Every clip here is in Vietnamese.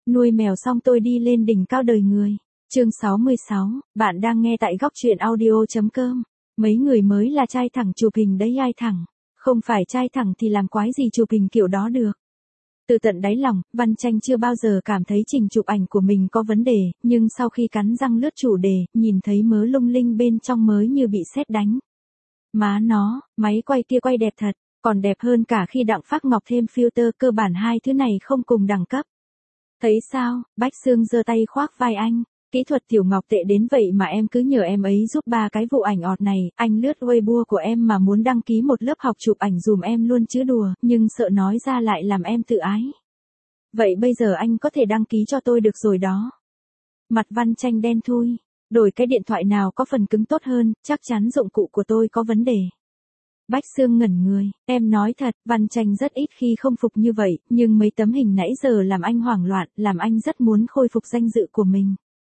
Nuôi mèo xong tôi đi lên đỉnh cao đời người. Chương 66, bạn đang nghe tại góc truyện audio.com. Mấy người mới là trai thẳng chụp hình đấy ai thẳng. Không phải trai thẳng thì làm quái gì chụp hình kiểu đó được. Từ tận đáy lòng, Văn Tranh chưa bao giờ cảm thấy trình chụp ảnh của mình có vấn đề, nhưng sau khi cắn răng lướt chủ đề, nhìn thấy mớ lung linh bên trong mới như bị sét đánh. Má nó, máy quay kia quay đẹp thật, còn đẹp hơn cả khi Đặng Phác Ngọc thêm filter, cơ bản hai thứ này không cùng đẳng cấp. Thấy sao, Bách Xương giơ tay khoác vai anh. Kỹ thuật Tiểu Ngọc tệ đến vậy mà em cứ nhờ em ấy giúp 3 cái vụ ảnh ọt này, anh lướt Weibo của em mà muốn đăng ký một lớp học chụp ảnh dùm em luôn chứ đùa, nhưng sợ nói ra lại làm em tự ái. Vậy bây giờ anh có thể đăng ký cho tôi được rồi đó. Mặt Văn Tranh đen thui, đổi cái điện thoại nào có phần cứng tốt hơn, chắc chắn dụng cụ của tôi có vấn đề. Bách Xương ngẩn người, em nói thật, Văn Tranh rất ít khi không phục như vậy, nhưng mấy tấm hình nãy giờ làm anh hoảng loạn, làm anh rất muốn khôi phục danh dự của mình.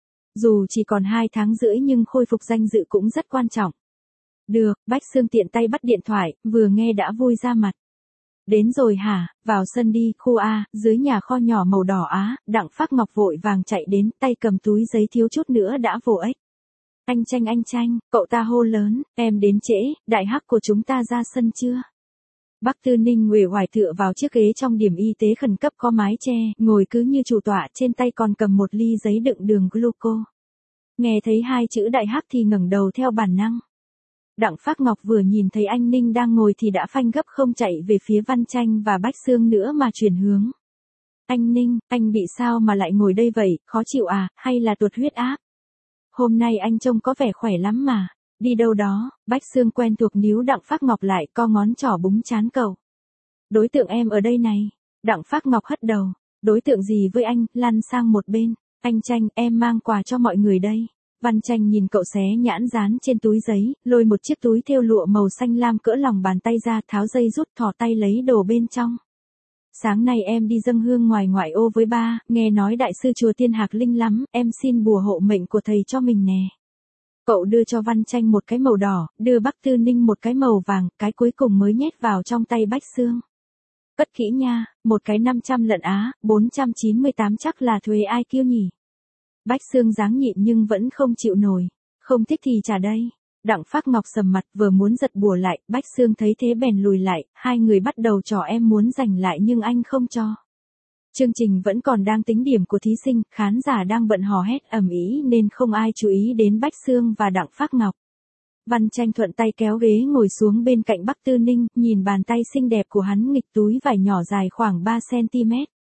Dù chỉ còn 2 tháng rưỡi nhưng khôi phục danh dự cũng rất quan trọng. Được, Bách Xương tiện tay bắt điện thoại, vừa nghe đã vui ra mặt. Đến rồi hả, vào sân đi, khu A, dưới nhà kho nhỏ màu đỏ Á, Đặng Phác Ngọc vội vàng chạy đến, tay cầm túi giấy thiếu chút nữa đã vồ ếch. Anh Tranh, cậu ta hô lớn, em đến trễ, đại hắc của chúng ta ra sân chưa? Bác Tư Ninh uể oải tựa vào chiếc ghế trong điểm y tế khẩn cấp có mái che, ngồi cứ như chủ tọa, trên tay còn cầm một ly giấy đựng đường gluco. Nghe thấy 2 chữ đại hắc thì ngẩng đầu theo bản năng. Đặng Phác Ngọc vừa nhìn thấy anh Ninh đang ngồi thì đã phanh gấp không chạy về phía Văn Tranh và Bách Xương nữa mà chuyển hướng. Anh Ninh, anh bị sao mà lại ngồi đây vậy, khó chịu à, hay là tụt huyết áp? Hôm nay anh trông có vẻ khỏe lắm mà. Đi đâu đó, Bách Xương quen thuộc níu Đặng Phác Ngọc lại, co ngón trỏ búng trán cậu. Đối tượng em ở đây này. Đặng Phác Ngọc hất đầu. Đối tượng gì với anh, lăn sang một bên. Anh Tranh, em mang quà cho mọi người đây. Văn Tranh nhìn cậu xé nhãn dán trên túi giấy, lôi một chiếc túi thêu lụa màu xanh lam cỡ lòng bàn tay ra, tháo dây rút, thò tay lấy đồ bên trong. Sáng nay em đi dâng hương ngoài ngoại ô với ba, nghe nói đại sư chùa Tiên Hạc linh lắm, em xin bùa hộ mệnh của thầy cho mình nè. Cậu đưa cho Văn Tranh một cái màu đỏ, đưa Bác Tư Ninh một cái màu vàng, cái cuối cùng mới nhét vào trong tay Bách Xương. Cất kỹ nha, một cái 500 lận Á, 498 chắc là thuế ai kêu nhỉ. Bách Xương dáng nhịn nhưng vẫn không chịu nổi. Không thích thì trả đây. Đặng Phác Ngọc sầm mặt vừa muốn giật bùa lại, Bách Xương thấy thế bèn lùi lại, hai người bắt đầu trò em muốn giành lại nhưng anh không cho. Chương trình vẫn còn đang tính điểm của thí sinh, khán giả đang bận hò hét ầm ĩ nên không ai chú ý đến Bách Xương và Đặng Phác Ngọc. Văn Tranh thuận tay kéo ghế ngồi xuống bên cạnh Bác Tư Ninh, nhìn bàn tay xinh đẹp của hắn nghịch túi vải nhỏ dài khoảng 3 cm.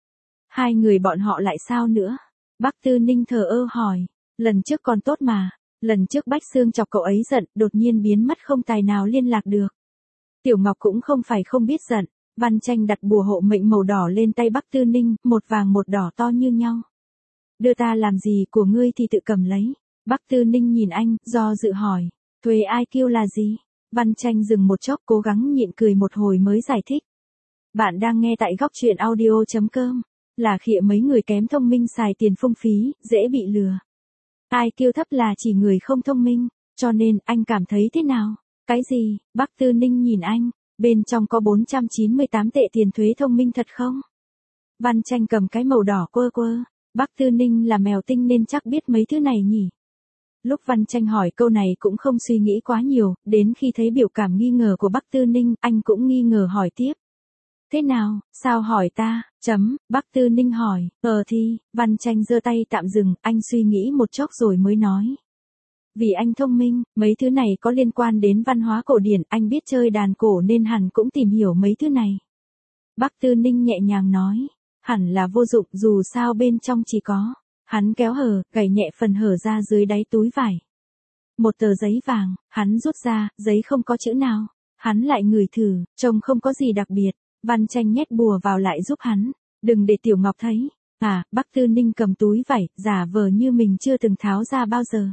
Hai người bọn họ lại sao nữa? Bác Tư Ninh thờ ơ hỏi, lần trước còn tốt mà, lần trước Bách Xương chọc cậu ấy giận, đột nhiên biến mất không tài nào liên lạc được. Tiểu Ngọc cũng không phải không biết giận. Văn Tranh đặt bùa hộ mệnh màu đỏ lên tay Bác Tư Ninh, một vàng một đỏ to như nhau. Đưa ta làm gì, của ngươi thì tự cầm lấy. Bác Tư Ninh nhìn anh, do dự hỏi, thuế ai kêu là gì? Văn Tranh dừng một chốc cố gắng nhịn cười một hồi mới giải thích. Bạn đang nghe tại góc truyện audio.com. Là khịa mấy người kém thông minh xài tiền phung phí, dễ bị lừa. Ai kêu thấp là chỉ người không thông minh, cho nên anh cảm thấy thế nào? Cái gì? Bác Tư Ninh nhìn anh. Bên trong có 498 tệ tiền thuế thông minh thật không? Văn Tranh cầm cái màu đỏ quơ quơ. Bác Tư Ninh là mèo tinh nên chắc biết mấy thứ này nhỉ? Lúc Văn Tranh hỏi câu này cũng không suy nghĩ quá nhiều, đến khi thấy biểu cảm nghi ngờ của Bác Tư Ninh, anh cũng nghi ngờ hỏi tiếp. Thế nào, sao hỏi ta, Bác Tư Ninh hỏi, thì, Văn Tranh giơ tay tạm dừng, anh suy nghĩ một chốc rồi mới nói. Vì anh thông minh, mấy thứ này có liên quan đến văn hóa cổ điển, anh biết chơi đàn cổ nên hẳn cũng tìm hiểu mấy thứ này. Bác Tư Ninh nhẹ nhàng nói, hẳn là vô dụng dù sao bên trong chỉ có. Hắn kéo hở, gảy nhẹ phần hở ra dưới đáy túi vải. Một tờ giấy vàng, hắn rút ra, giấy không có chữ nào. Hắn lại ngửi thử, trông không có gì đặc biệt. Văn Tranh nhét bùa vào lại giúp hắn. Đừng để Tiểu Ngọc thấy. Bác Tư Ninh cầm túi vải, giả vờ như mình chưa từng tháo ra bao giờ.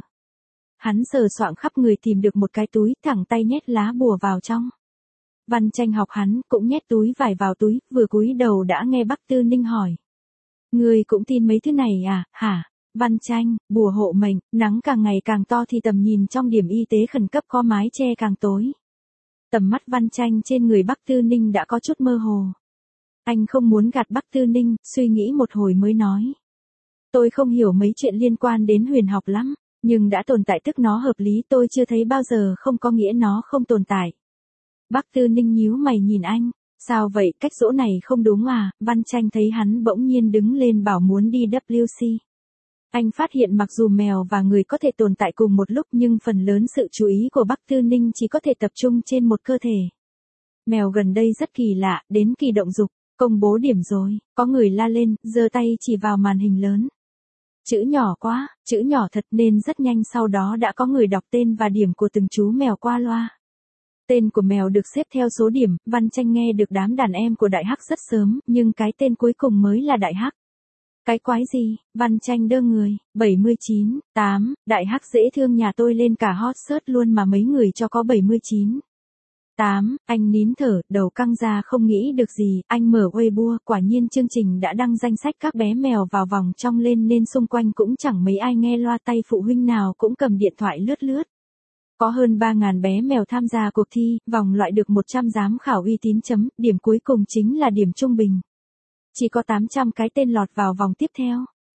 Hắn sờ soạng khắp người tìm được một cái túi, thẳng tay nhét lá bùa vào trong. Văn Tranh học hắn, cũng nhét túi vải vào túi, vừa cúi đầu đã nghe Bác Tư Ninh hỏi. Ngươi cũng tin mấy thứ này à, hả? Văn Tranh, bùa hộ mệnh, nắng càng ngày càng to thì tầm nhìn trong điểm y tế khẩn cấp có mái che càng tối. Tầm mắt Văn Tranh trên người Bác Tư Ninh đã có chút mơ hồ. Anh không muốn gạt Bác Tư Ninh, suy nghĩ một hồi mới nói. Tôi không hiểu mấy chuyện liên quan đến huyền học lắm, nhưng đã tồn tại tức nó hợp lý, tôi chưa thấy bao giờ không có nghĩa nó không tồn tại. Bắc Tư Ninh nhíu mày nhìn anh, sao vậy, cách dỗ này không đúng à? Văn Tranh thấy hắn bỗng nhiên đứng lên bảo muốn đi WC. Anh phát hiện mặc dù mèo và người có thể tồn tại cùng một lúc nhưng phần lớn sự chú ý của Bắc Tư Ninh chỉ có thể tập trung trên một cơ thể. Mèo gần đây rất kỳ lạ, đến kỳ động dục, công bố điểm rồi, có người la lên, giơ tay chỉ vào màn hình lớn. Chữ nhỏ quá, chữ nhỏ thật nên rất nhanh sau đó đã có người đọc tên và điểm của từng chú mèo qua loa. Tên của mèo được xếp theo số điểm, Văn Tranh nghe được đám đàn em của Đại Hắc rất sớm, nhưng cái tên cuối cùng mới là Đại Hắc. Cái quái gì, Văn Tranh đơ người, 79, 8, Đại Hắc dễ thương nhà tôi lên cả hot search luôn mà mấy người cho có 79. 8, anh nín thở, đầu căng ra không nghĩ được gì, anh mở Weibo, quả nhiên chương trình đã đăng danh sách các bé mèo vào vòng trong lên nên xung quanh cũng chẳng mấy ai nghe loa, tay phụ huynh nào cũng cầm điện thoại lướt lướt. Có hơn 3.000 bé mèo tham gia cuộc thi, vòng loại được 100 giám khảo uy tín chấm, điểm cuối cùng chính là điểm trung bình. Chỉ có 800 cái tên lọt vào vòng tiếp theo.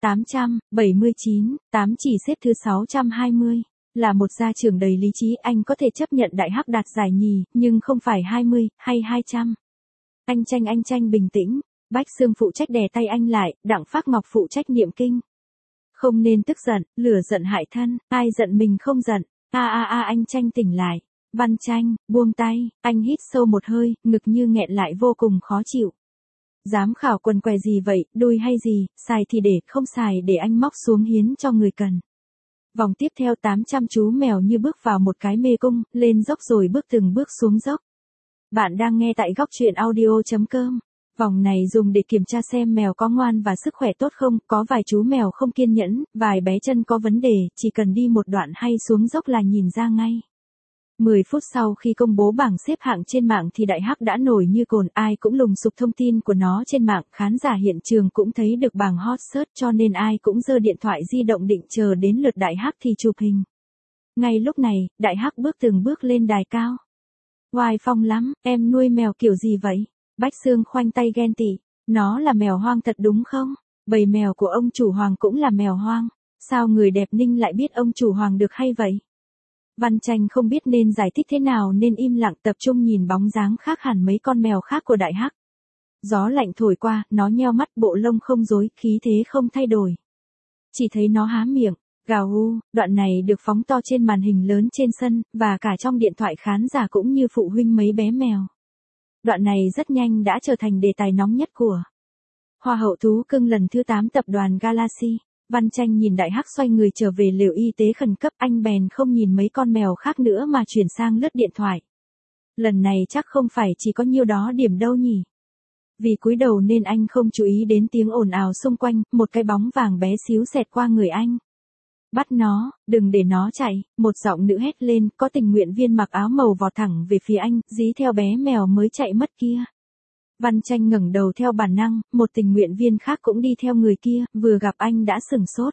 879, 8 chỉ xếp thứ 620. Là một gia trưởng đầy lý trí, anh có thể chấp nhận Đại Hắc đạt giải nhì, nhưng không phải 20, hay 200. Anh Tranh bình tĩnh. Bách Xương phụ trách đè tay anh lại, Đặng Phác Ngọc phụ trách niệm kinh. Không nên tức giận, lửa giận hại thân, ai giận mình không giận. Anh Tranh tỉnh lại. Văn Tranh, buông tay, anh hít sâu một hơi, ngực như nghẹn lại vô cùng khó chịu. Giám khảo quần què gì vậy, đùi hay gì, xài thì để, không xài để anh móc xuống hiến cho người cần. Vòng tiếp theo 800 chú mèo như bước vào một cái mê cung, lên dốc rồi bước từng bước xuống dốc. Bạn đang nghe tại góc truyện audio.com. Vòng này dùng để kiểm tra xem mèo có ngoan và sức khỏe tốt không, có vài chú mèo không kiên nhẫn, vài bé chân có vấn đề, chỉ cần đi một đoạn hay xuống dốc là nhìn ra ngay. 10 phút sau khi công bố bảng xếp hạng trên mạng thì Đại Hắc đã nổi như cồn, ai cũng lùng sục thông tin của nó trên mạng, khán giả hiện trường cũng thấy được bảng hot search cho nên ai cũng giơ điện thoại di động định chờ đến lượt Đại Hắc thì chụp hình. Ngay lúc này, Đại Hắc bước từng bước lên đài cao. Oai phong lắm, em nuôi mèo kiểu gì vậy? Bách Xương khoanh tay ghen tị, nó là mèo hoang thật đúng không? Bầy mèo của ông chủ Hoàng cũng là mèo hoang, sao người đẹp Ninh lại biết ông chủ Hoàng được hay vậy? Văn Tranh không biết nên giải thích thế nào nên im lặng tập trung nhìn bóng dáng khác hẳn mấy con mèo khác của Đại Hắc. Gió lạnh thổi qua, nó nheo mắt, bộ lông không rối, khí thế không thay đổi. Chỉ thấy nó há miệng, gào ru, đoạn này được phóng to trên màn hình lớn trên sân, và cả trong điện thoại khán giả cũng như phụ huynh mấy bé mèo. Đoạn này rất nhanh đã trở thành đề tài nóng nhất của Hoa hậu thú cưng lần thứ 8 tập đoàn Galaxy. Văn Tranh nhìn Đại Hắc xoay người trở về lều y tế khẩn cấp, anh bèn không nhìn mấy con mèo khác nữa mà chuyển sang lướt điện thoại. Lần này chắc không phải chỉ có nhiêu đó điểm đâu nhỉ. Vì cúi đầu nên anh không chú ý đến tiếng ồn ào xung quanh, một cái bóng vàng bé xíu xẹt qua người anh. Bắt nó, đừng để nó chạy, một giọng nữ hét lên, có tình nguyện viên mặc áo màu vọt thẳng về phía anh, dí theo bé mèo mới chạy mất kia. Văn Tranh ngẩng đầu theo bản năng, một tình nguyện viên khác cũng đi theo người kia, vừa gặp anh đã sửng sốt.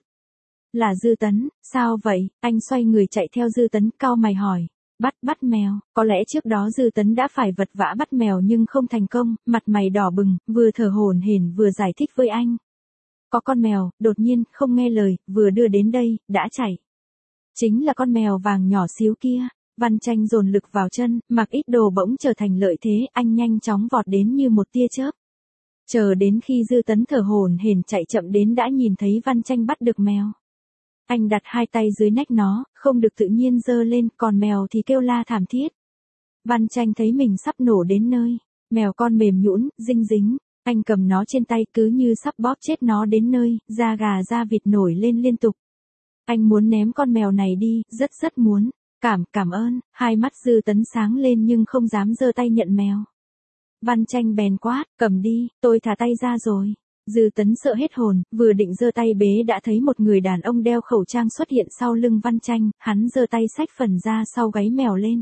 Là Dư Tấn, sao vậy? Anh xoay người chạy theo Dư Tấn, cau mày hỏi. Bắt mèo, có lẽ trước đó Dư Tấn đã phải vật vã bắt mèo nhưng không thành công, mặt mày đỏ bừng, vừa thở hổn hển vừa giải thích với anh. Có con mèo, đột nhiên, không nghe lời, vừa đưa đến đây, đã chạy. Chính là con mèo vàng nhỏ xíu kia. Văn Tranh dồn lực vào chân, mặc ít đồ bỗng trở thành lợi thế, anh nhanh chóng vọt đến như một tia chớp. Chờ đến khi Dư Tấn thở hổn hển chạy chậm đến đã nhìn thấy Văn Tranh bắt được mèo. Anh đặt hai tay dưới nách nó, không được tự nhiên giơ lên, còn mèo thì kêu la thảm thiết. Văn Tranh thấy mình sắp nổ đến nơi, mèo con mềm nhũn, dinh dính, anh cầm nó trên tay cứ như sắp bóp chết nó đến nơi, da gà da vịt nổi lên liên tục. Anh muốn ném con mèo này đi, rất muốn. Cảm ơn, hai mắt Dư Tấn sáng lên nhưng không dám giơ tay nhận mèo. Văn Tranh bèn quát, cầm đi, tôi thả tay ra rồi. Dư Tấn sợ hết hồn, vừa định giơ tay bế đã thấy một người đàn ông đeo khẩu trang xuất hiện sau lưng Văn Tranh, hắn giơ tay xách phần da sau gáy mèo lên.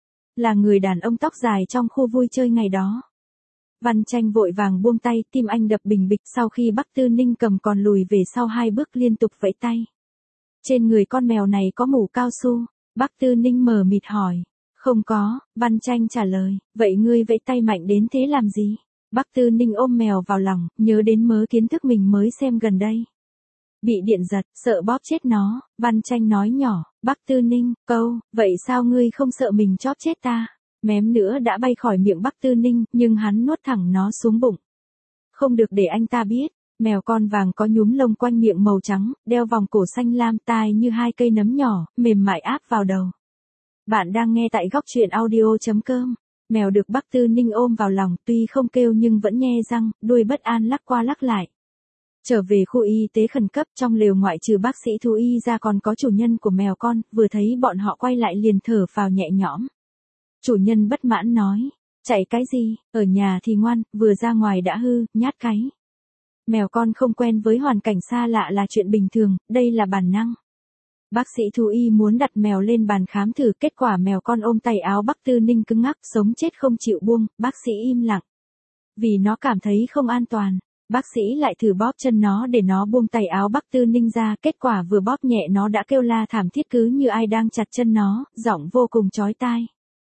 Là người đàn ông tóc dài trong khu vui chơi ngày đó. Văn Tranh vội vàng buông tay, tim anh đập bình bịch, sau khi Bắc Tư Ninh cầm còn lùi về sau 2 bước liên tục vẫy tay. Trên người con mèo này có mủ cao su. Bắc Tư Ninh mờ mịt hỏi. Không có, Văn Tranh trả lời, vậy ngươi vẫy tay mạnh đến thế làm gì? Bắc Tư Ninh ôm mèo vào lòng, nhớ đến mớ kiến thức mình mới xem gần đây. Bị điện giật, sợ bóp chết nó, Văn Tranh nói nhỏ, Bắc Tư Ninh, câu, vậy sao ngươi không sợ mình chóp chết ta? Mém nữa đã bay khỏi miệng Bắc Tư Ninh, nhưng hắn nuốt thẳng nó xuống bụng. Không được để anh ta biết, mèo con vàng có nhúm lông quanh miệng màu trắng, đeo vòng cổ xanh lam, tai như hai cây nấm nhỏ, mềm mại áp vào đầu. Bạn đang nghe tại góc truyện audio.com. Mèo được Bắc Tư Ninh ôm vào lòng, tuy không kêu nhưng vẫn nhe răng, đuôi bất an lắc qua lắc lại. Trở về khu y tế khẩn cấp, trong lều ngoại trừ bác sĩ thú y ra còn có chủ nhân của mèo con, vừa thấy bọn họ quay lại liền thở phào nhẹ nhõm. Chủ nhân bất mãn nói, chạy cái gì, ở nhà thì ngoan, vừa ra ngoài đã hư, nhát cái. Mèo con không quen với hoàn cảnh xa lạ là chuyện bình thường, đây là bản năng. Bác sĩ thú y muốn đặt mèo lên bàn khám thử, kết quả mèo con ôm tay áo Bắc Tư Ninh cứng ngắc, sống chết không chịu buông, bác sĩ im lặng. Vì nó cảm thấy không an toàn, bác sĩ lại thử bóp chân nó để nó buông tay áo Bắc Tư Ninh ra, kết quả vừa bóp nhẹ nó đã kêu la thảm thiết cứ như ai đang chặt chân nó, giọng vô cùng chói tai.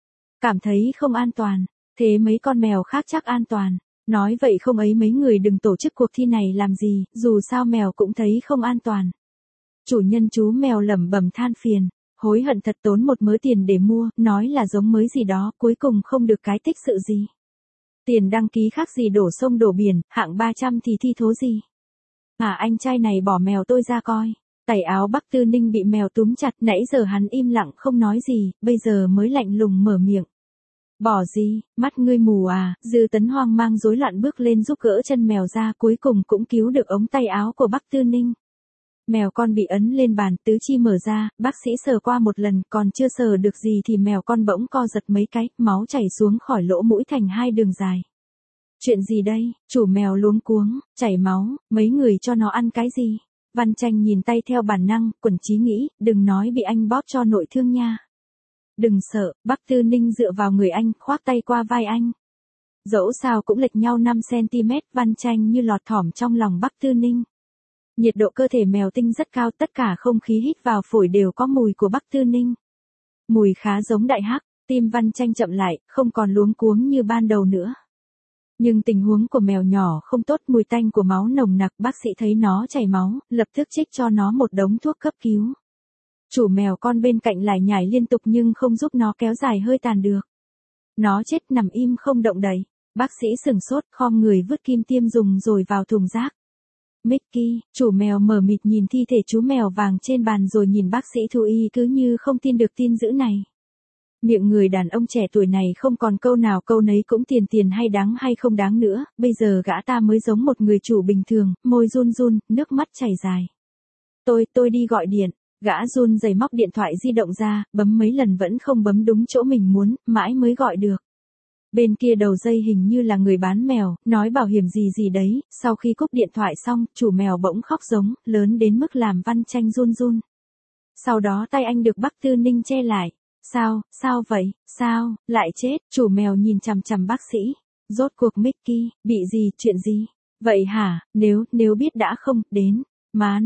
Cảm thấy không an toàn, thế mấy con mèo khác chắc an toàn. Nói vậy không ấy mấy người đừng tổ chức cuộc thi này làm gì, dù sao mèo cũng thấy không an toàn. Chủ nhân chú mèo lẩm bẩm than phiền, hối hận thật tốn một mớ tiền để mua, nói là giống mới gì đó, cuối cùng không được cái tích sự gì. Tiền đăng ký khác gì đổ sông đổ biển, hạng 300 thì thi thố gì. Anh trai này bỏ mèo tôi ra coi. Tẩy áo Bắc Tư Ninh bị mèo túm chặt, nãy giờ hắn im lặng không nói gì, bây giờ mới lạnh lùng mở miệng. Bỏ gì, mắt ngươi mù à? Dư Tấn hoang mang rối loạn bước lên giúp gỡ chân mèo ra, cuối cùng cũng cứu được ống tay áo của Bắc Tư Ninh. Mèo con bị ấn lên bàn, tứ chi mở ra, bác sĩ sờ qua một lần, còn chưa sờ được gì thì mèo con bỗng co giật mấy cái, máu chảy xuống khỏi lỗ mũi thành hai đường dài. Chuyện gì đây? Chủ mèo luống cuống, chảy máu, mấy người cho nó ăn cái gì? Văn Tranh nhìn tay theo bản năng, quẩn trí nghĩ, đừng nói bị anh bóp cho nội thương nha. Đừng sợ, Bắc Tư Ninh dựa vào người anh, khoác tay qua vai anh. Dẫu sao cũng lệch nhau 5cm, Văn Tranh như lọt thỏm trong lòng Bắc Tư Ninh. Nhiệt độ cơ thể mèo tinh rất cao, tất cả không khí hít vào phổi đều có mùi của Bắc Tư Ninh. Mùi khá giống đại hắc, tim Văn Tranh chậm lại, không còn luống cuống như ban đầu nữa. Nhưng tình huống của mèo nhỏ không tốt, mùi tanh của máu nồng nặc, bác sĩ thấy nó chảy máu, lập tức trích cho nó một đống thuốc cấp cứu. Chủ mèo con bên cạnh lải nhải liên tục nhưng không giúp nó kéo dài hơi tàn được. Nó chết nằm im không động đậy. Bác sĩ sửng sốt, khom người vứt kim tiêm dùng rồi vào thùng rác. Mickey, chủ mèo mờ mịt nhìn thi thể chú mèo vàng trên bàn rồi nhìn bác sĩ thú y cứ như không tin được tin dữ này. Miệng người đàn ông trẻ tuổi này không còn câu nào câu nấy cũng tiền hay đáng hay không đáng nữa, bây giờ gã ta mới giống một người chủ bình thường, môi run run, nước mắt chảy dài. Tôi đi gọi điện. Gã run rẩy móc điện thoại di động ra, bấm mấy lần vẫn không bấm đúng chỗ mình muốn, mãi mới gọi được. Bên kia đầu dây hình như là người bán mèo, nói bảo hiểm gì đấy, sau khi cúp điện thoại xong, chủ mèo bỗng khóc giống, lớn đến mức làm Văn Tranh run run. Sau đó tay anh được Bắc Tư Ninh che lại. Sao vậy, sao, lại chết, chủ mèo nhìn chằm chằm bác sĩ. Rốt cuộc Mickey, bị gì, chuyện gì? Vậy hả, nếu biết đã không, đến. Má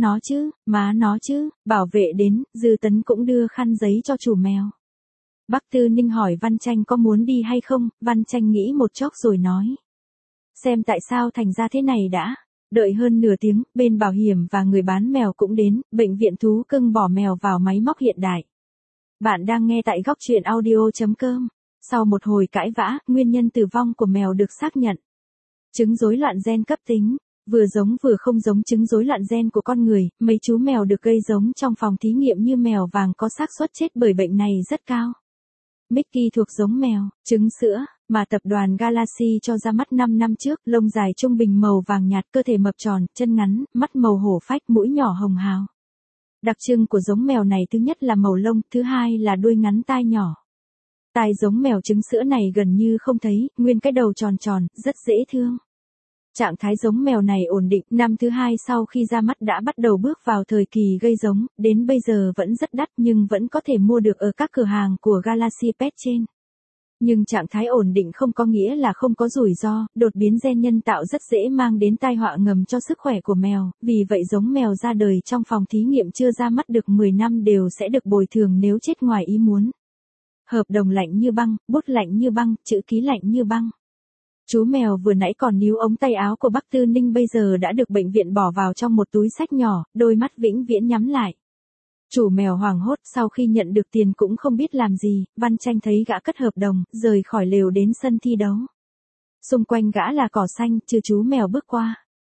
nó chứ, bảo vệ đến, Dư Tấn cũng đưa khăn giấy cho chủ mèo. Bắc Tư Ninh hỏi Văn Tranh có muốn đi hay không, Văn Tranh nghĩ một chốc rồi nói. Xem tại sao thành ra thế này đã. Đợi hơn nửa tiếng, bên bảo hiểm và người bán mèo cũng đến, bệnh viện thú cưng bỏ mèo vào máy móc hiện đại. Bạn đang nghe tại góc truyện audio.com. Sau một hồi cãi vã, nguyên nhân tử vong của mèo được xác nhận. Chứng rối loạn gen cấp tính. Vừa giống vừa không giống chứng rối loạn gen của con người, mấy chú mèo được gây giống trong phòng thí nghiệm như mèo vàng có xác suất chết bởi bệnh này rất cao. Mickey thuộc giống mèo, trứng sữa, mà tập đoàn Galaxy cho ra mắt 5 năm trước, lông dài trung bình màu vàng nhạt, cơ thể mập tròn, chân ngắn, mắt màu hổ phách, mũi nhỏ hồng hào. Đặc trưng của giống mèo này thứ nhất là màu lông, thứ hai là đuôi ngắn tai nhỏ. Tai giống mèo trứng sữa này gần như không thấy, nguyên cái đầu tròn tròn, rất dễ thương. Trạng thái giống mèo này ổn định, năm thứ hai sau khi ra mắt đã bắt đầu bước vào thời kỳ gây giống, đến bây giờ vẫn rất đắt nhưng vẫn có thể mua được ở các cửa hàng của Galaxy Pet trên. Nhưng trạng thái ổn định không có nghĩa là không có rủi ro, đột biến gen nhân tạo rất dễ mang đến tai họa ngầm cho sức khỏe của mèo, vì vậy giống mèo ra đời trong phòng thí nghiệm chưa ra mắt được 10 năm đều sẽ được bồi thường nếu chết ngoài ý muốn. Hợp đồng lạnh như băng, bút lạnh như băng, chữ ký lạnh như băng. Chú mèo vừa nãy còn níu ống tay áo của Bắc Tư Ninh bây giờ đã được bệnh viện bỏ vào trong một túi xách nhỏ, đôi mắt vĩnh viễn nhắm lại. Chủ mèo hoảng hốt sau khi nhận được tiền cũng không biết làm gì, Văn Tranh thấy gã cất hợp đồng, rời khỏi lều đến sân thi đấu. Xung quanh gã là cỏ xanh, trừ chú mèo bước qua.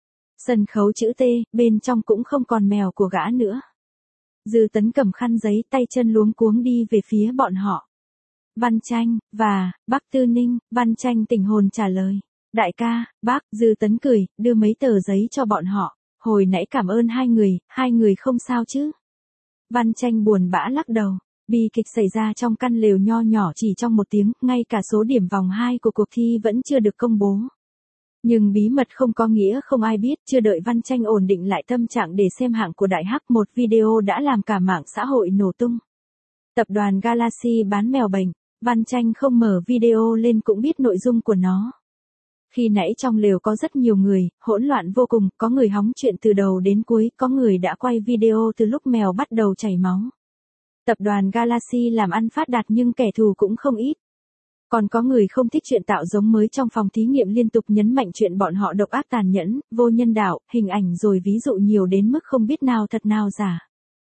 Sân khấu chữ T, bên trong cũng không còn mèo của gã nữa. Dư Tấn cầm khăn giấy, tay chân luống cuống đi về phía bọn họ. Văn Tranh, và, Bắc Tư Ninh, Văn Tranh tỉnh hồn trả lời. Đại ca, bác, Dư Tấn cười, đưa mấy tờ giấy cho bọn họ. Hồi nãy cảm ơn hai người không sao chứ. Văn Tranh buồn bã lắc đầu. Bi kịch xảy ra trong căn lều nho nhỏ chỉ trong một tiếng, ngay cả số điểm vòng 2 của cuộc thi vẫn chưa được công bố. Nhưng bí mật không có nghĩa không ai biết, chưa đợi Văn Tranh ổn định lại tâm trạng để xem hạng của Đại Hắc, một video đã làm cả mạng xã hội nổ tung. Tập đoàn Galaxy bán mèo bệnh, Văn Tranh không mở video lên cũng biết nội dung của nó. Khi nãy trong lều có rất nhiều người, hỗn loạn vô cùng, có người hóng chuyện từ đầu đến cuối, có người đã quay video từ lúc mèo bắt đầu chảy máu. Tập đoàn Galaxy làm ăn phát đạt nhưng kẻ thù cũng không ít. Còn có người không thích chuyện tạo giống mới trong phòng thí nghiệm liên tục nhấn mạnh chuyện bọn họ độc ác tàn nhẫn, vô nhân đạo, hình ảnh rồi ví dụ nhiều đến mức không biết nào thật nào giả.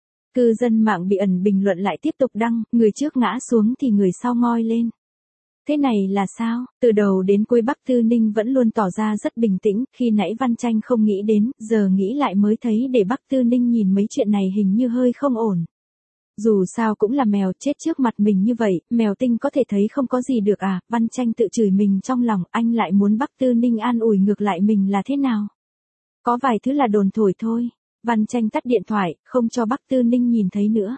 Cư dân mạng bị ẩn bình luận lại tiếp tục đăng, người trước ngã xuống thì người sau ngoi lên. Thế này là sao? Từ đầu đến cuối Bắc Tư Ninh vẫn luôn tỏ ra rất bình tĩnh, khi nãy Văn Tranh không nghĩ đến, giờ nghĩ lại mới thấy để Bắc Tư Ninh nhìn mấy chuyện này hình như hơi không ổn. Dù sao cũng là mèo chết trước mặt mình như vậy, mèo tinh có thể thấy không có gì được à, Văn Tranh tự chửi mình trong lòng, anh lại muốn Bắc Tư Ninh an ủi ngược lại mình là thế nào? Có vài thứ là đồn thổi thôi. Văn Tranh tắt điện thoại, không cho Bắc Tư Ninh nhìn thấy nữa.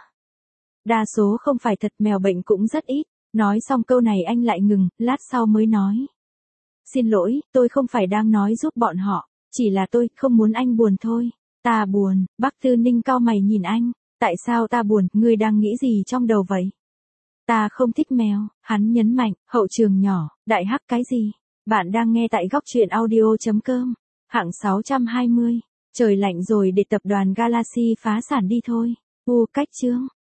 Đa số không phải thật, mèo bệnh cũng rất ít. Nói xong câu này anh lại ngừng, lát sau mới nói. Xin lỗi, tôi không phải đang nói giúp bọn họ, chỉ là tôi không muốn anh buồn thôi. Ta buồn, Bắc Tư Ninh cau mày nhìn anh. Tại sao ta buồn, ngươi đang nghĩ gì trong đầu vậy? Ta không thích mèo, hắn nhấn mạnh, hậu trường nhỏ, Đại Hắc cái gì? Bạn đang nghe tại góc truyện audio.com, hạng 620. Trời lạnh rồi để tập đoàn Galaxy phá sản đi thôi. Cách chương.